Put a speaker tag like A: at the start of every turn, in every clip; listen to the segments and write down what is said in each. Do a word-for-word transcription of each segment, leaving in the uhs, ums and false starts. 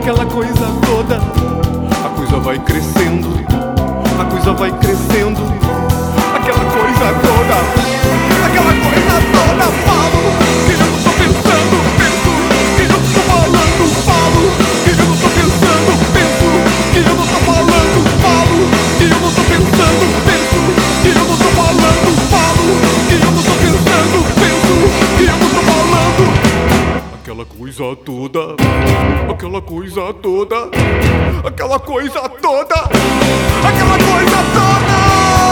A: aquela coisa toda. A coisa vai crescendo, a coisa vai crescendo, aquela coisa toda, aquela coisa toda. Falo que eu não tô pensando, penso que eu não tô falando. Falo que eu não tô pensando, penso que eu não tô falando. Falo que eu não tô pensando, penso que eu não tô falando. Falo que eu não tô pensando, penso que eu não tô falando. Aquela coisa toda, aquela coisa toda, aquela coisa toda, aquela coisa toda.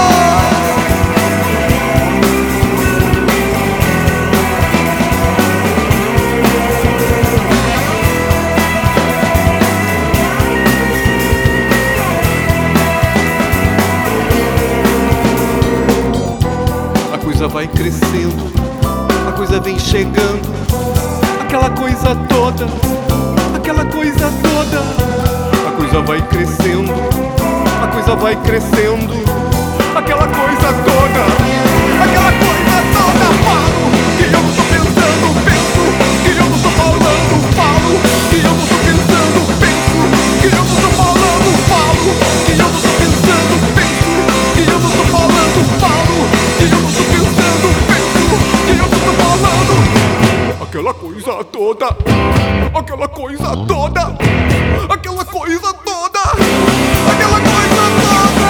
A: A coisa vai crescendo, a coisa vem chegando, aquela coisa toda, aquela coisa toda. A coisa vai crescendo, a coisa vai crescendo, aquela coisa toda, aquela coisa toda. Falo que eu não tô pensando, penso que eu não tô falando. Falo que eu não tô pensando, penso que eu não tô falando. Falo que eu não tô pensando, penso que eu não tô falando. Falo que eu não tô pensando, penso que eu não tô falando. Aquela coisa toda, aquela coisa toda, aquela coisa toda, aquela coisa toda.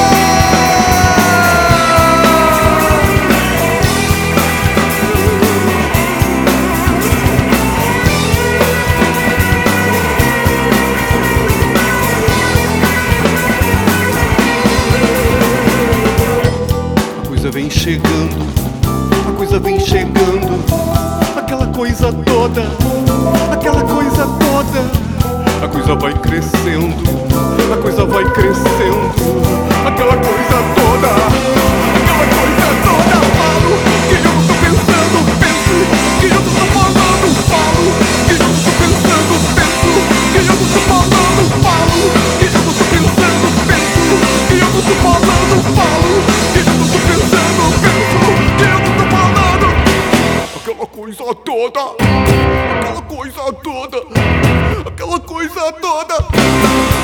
A: A coisa vem chegando, a coisa vem chegando, aquela coisa toda, aquela coisa toda. A coisa vai crescendo, a coisa vai crescendo, aquela coisa toda, aquela coisa toda. Falo que eu não tô pensando, penso que eu não tô falando. Falo que eu não tô pensando, penso que eu não tô falando. Falo que eu não tô pensando, penso que eu não tô falando. Falo que eu não tô pensando, penso que eu não tô falando. Aquela coisa toda, aquela coisa toda, aquela coisa toda.